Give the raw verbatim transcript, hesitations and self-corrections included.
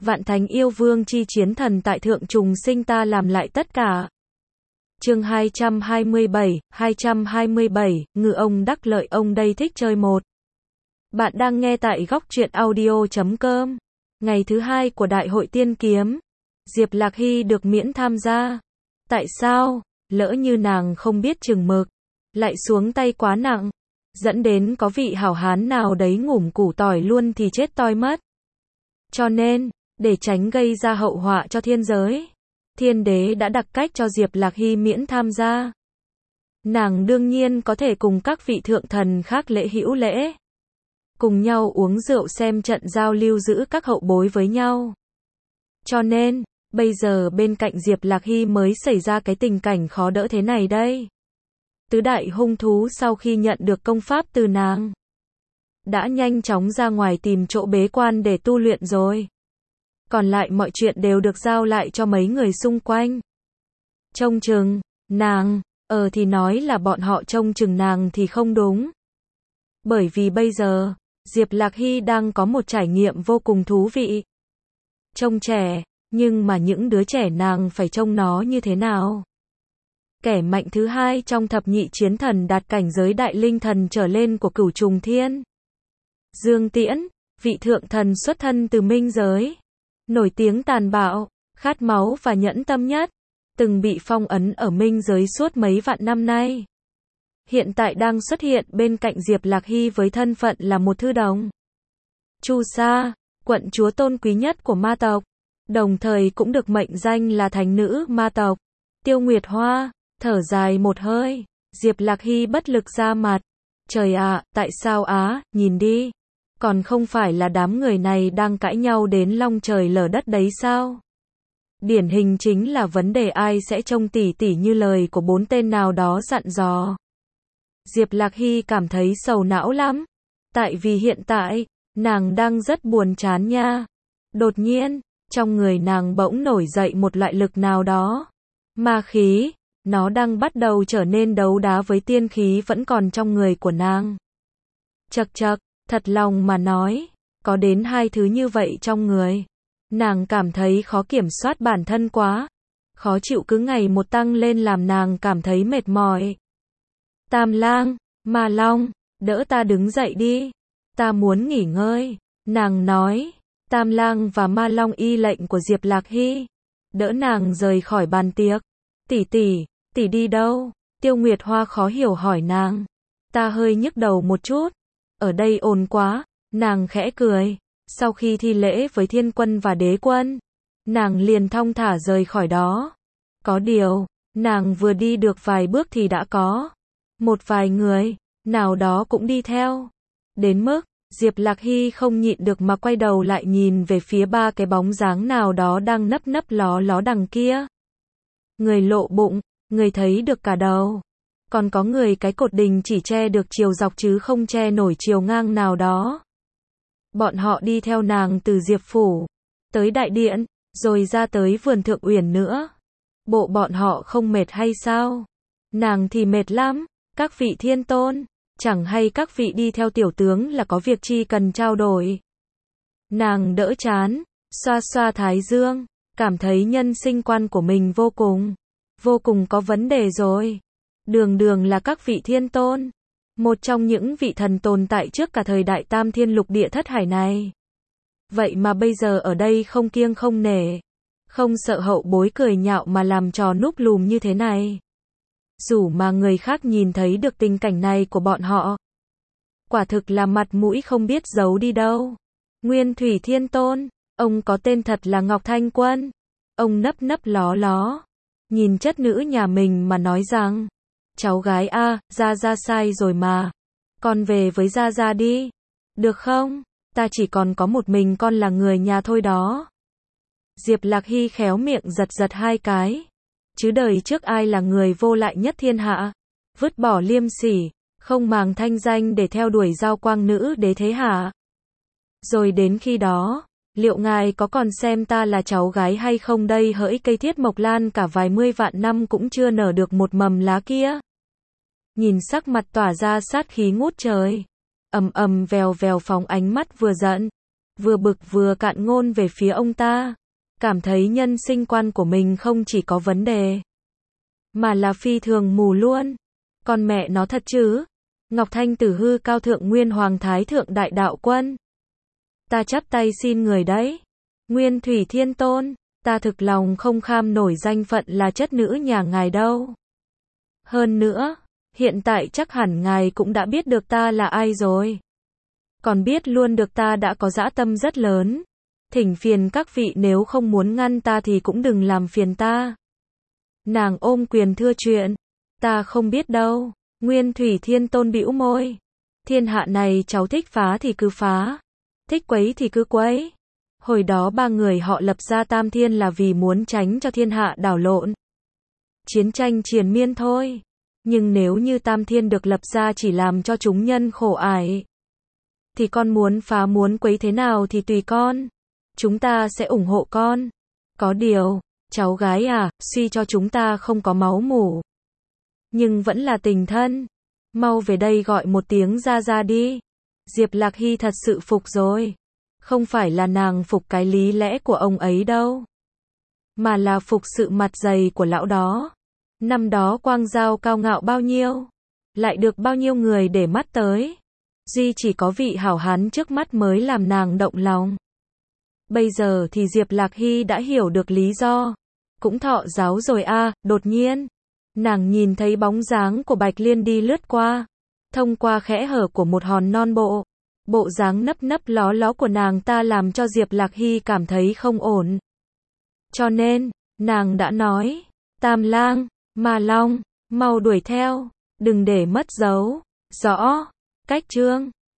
Vạn thánh yêu vương chi chiến thần tại thượng trùng sinh ta làm lại tất cả. Chương hai trăm hai mươi bảy, hai trăm hai mươi bảy, ngư ông đắc lợi ông đây thích chơi một. Bạn đang nghe tại góc truyện audio chấm com. Ngày thứ hai của Đại hội Tiên Kiếm, Diệp Lạc Hy được miễn tham gia. Tại sao? Lỡ như nàng không biết chừng mực, lại xuống tay quá nặng, dẫn đến có vị hảo hán nào đấy ngủm củ tỏi luôn thì chết toi mất. Cho nên, để tránh gây ra hậu họa cho thiên giới, thiên đế đã đặt cách cho Diệp Lạc Hy miễn tham gia. Nàng đương nhiên có thể cùng các vị thượng thần khác lễ hữu lễ, cùng nhau uống rượu xem trận giao lưu giữ các hậu bối với nhau. Cho nên, bây giờ bên cạnh Diệp Lạc Hy mới xảy ra cái tình cảnh khó đỡ thế này đây. Tứ đại hung thú sau khi nhận được công pháp từ nàng, đã nhanh chóng ra ngoài tìm chỗ bế quan để tu luyện rồi. Còn lại mọi chuyện đều được giao lại cho mấy người xung quanh. Trông chừng, nàng, ờ thì nói là bọn họ trông chừng nàng thì không đúng. Bởi vì bây giờ, Diệp Lạc Hy đang có một trải nghiệm vô cùng thú vị. Trông trẻ, nhưng mà những đứa trẻ nàng phải trông nó như thế nào? Kẻ mạnh thứ hai trong thập nhị chiến thần đạt cảnh giới đại linh thần trở lên của cửu trùng thiên. Dương Tiễn, vị thượng thần xuất thân từ minh giới, nổi tiếng tàn bạo, khát máu và nhẫn tâm nhất, từng bị phong ấn ở minh giới suốt mấy vạn năm nay. Hiện tại đang xuất hiện bên cạnh Diệp Lạc Hy với thân phận là một thư đồng. Chu Sa, quận chúa tôn quý nhất của ma tộc, đồng thời cũng được mệnh danh là thánh nữ ma tộc. Tiêu Nguyệt Hoa, thở dài một hơi, Diệp Lạc Hy bất lực ra mặt. Trời ạ, à, tại sao á, nhìn đi. Còn không phải là đám người này đang cãi nhau đến long trời lở đất đấy sao? Điển hình chính là vấn đề ai sẽ trông tỉ tỉ như lời của bốn tên nào đó dặn dò. Diệp Lạc Hy cảm thấy sầu não lắm. Tại vì hiện tại, nàng đang rất buồn chán nha. Đột nhiên, trong người nàng bỗng nổi dậy một loại lực nào đó. Ma khí, nó đang bắt đầu trở nên đấu đá với tiên khí vẫn còn trong người của nàng. Chậc chậc, thật lòng mà nói, có đến hai thứ như vậy trong người. Nàng cảm thấy khó kiểm soát bản thân quá. Khó chịu cứ ngày một tăng lên làm nàng cảm thấy mệt mỏi. Tam lang, Ma Long, đỡ ta đứng dậy đi. Ta muốn nghỉ ngơi. Nàng nói. Tam lang và Ma Long y lệnh của Diệp Lạc Hy, đỡ nàng rời khỏi bàn tiệc. Tỷ tỷ, tỷ đi đâu? Tiêu Nguyệt Hoa khó hiểu hỏi nàng. Ta hơi nhức đầu một chút. Ở đây ồn quá. Nàng khẽ cười. Sau khi thi lễ với thiên quân và đế quân, nàng liền thong thả rời khỏi đó. Có điều, nàng vừa đi được vài bước thì đã có một vài người nào đó cũng đi theo. Đến mức Diệp Lạc Hy không nhịn được mà quay đầu lại nhìn về phía ba cái bóng dáng nào đó đang nấp nấp ló ló đằng kia. Người lộ bụng, người thấy được cả đầu. Còn có người cái cột đình chỉ che được chiều dọc chứ không che nổi chiều ngang nào đó. Bọn họ đi theo nàng từ Diệp Phủ, tới Đại Điện, rồi ra tới vườn Thượng Uyển nữa. Bộ bọn họ không mệt hay sao? Nàng thì mệt lắm, các vị thiên tôn. Chẳng hay các vị đi theo tiểu tướng là có việc chi cần trao đổi. Nàng đỡ chán, xoa xoa thái dương, cảm thấy nhân sinh quan của mình vô cùng, vô cùng có vấn đề rồi. Đường đường là các vị thiên tôn, một trong những vị thần tồn tại trước cả thời đại tam thiên lục địa thất hải này. Vậy mà bây giờ ở đây không kiêng không nể, không sợ hậu bối cười nhạo mà làm trò núp lùm như thế này. Dù mà người khác nhìn thấy được tình cảnh này của bọn họ, quả thực là mặt mũi không biết giấu đi đâu. Nguyên Thủy Thiên Tôn, ông có tên thật là Ngọc Thanh Quân. Ông nấp nấp ló ló, nhìn chất nữ nhà mình mà nói rằng, cháu gái a, Gia Gia sai rồi mà. Con về với Gia Gia đi. Được không? Ta chỉ còn có một mình con là người nhà thôi đó. Diệp Lạc Hy khéo miệng giật giật hai cái. Chứ đời trước ai là người vô lại nhất thiên hạ, vứt bỏ liêm sỉ, không màng thanh danh để theo đuổi giao quang nữ đế thế hả? Rồi đến khi đó, liệu ngài có còn xem ta là cháu gái hay không đây? Hỡi cây thiết mộc lan cả vài mươi vạn năm cũng chưa nở được một mầm lá kia. Nhìn sắc mặt tỏa ra sát khí ngút trời, ầm ầm vèo vèo phóng ánh mắt vừa giận, vừa bực vừa cạn ngôn về phía ông ta, cảm thấy nhân sinh quan của mình không chỉ có vấn đề, mà là phi thường mù luôn. Con mẹ nó thật chứ? Ngọc Thanh Tử hư cao thượng nguyên hoàng thái thượng đại đạo quân. Ta chắp tay xin người đấy. Nguyên Thủy Thiên Tôn, ta thực lòng không kham nổi danh phận là chất nữ nhà ngài đâu. Hơn nữa, hiện tại chắc hẳn ngài cũng đã biết được ta là ai rồi. Còn biết luôn được ta đã có dã tâm rất lớn. Thỉnh phiền các vị nếu không muốn ngăn ta thì cũng đừng làm phiền ta. Nàng ôm quyền thưa chuyện. Ta không biết đâu. Nguyên Thủy Thiên Tôn bĩu môi. Thiên hạ này cháu thích phá thì cứ phá. Thích quấy thì cứ quấy. Hồi đó ba người họ lập ra Tam Thiên là vì muốn tránh cho thiên hạ đảo lộn. Chiến tranh triền miên thôi. Nhưng nếu như Tam Thiên được lập ra chỉ làm cho chúng nhân khổ ải, thì con muốn phá muốn quấy thế nào thì tùy con. Chúng ta sẽ ủng hộ con. Có điều, cháu gái à, suy cho chúng ta không có máu mủ, nhưng vẫn là tình thân. Mau về đây gọi một tiếng ra ra đi. Diệp Lạc Hy thật sự phục rồi. Không phải là nàng phục cái lý lẽ của ông ấy đâu, mà là phục sự mặt dày của lão đó. Năm đó Quang Giao cao ngạo bao nhiêu, lại được bao nhiêu người để mắt tới. Duy chỉ có vị hảo hán trước mắt mới làm nàng động lòng. Bây giờ thì Diệp Lạc Hy đã hiểu được lý do. Cũng thọ giáo rồi a. À, đột nhiên, nàng nhìn thấy bóng dáng của Bạch Liên đi lướt qua, thông qua khẽ hở của một hòn non bộ. Bộ dáng nấp nấp ló ló của nàng ta làm cho Diệp Lạc Hy cảm thấy không ổn. Cho nên, nàng đã nói, Tam Lang, Ma Long, mau đuổi theo, đừng để mất dấu. Rõ, cách chương.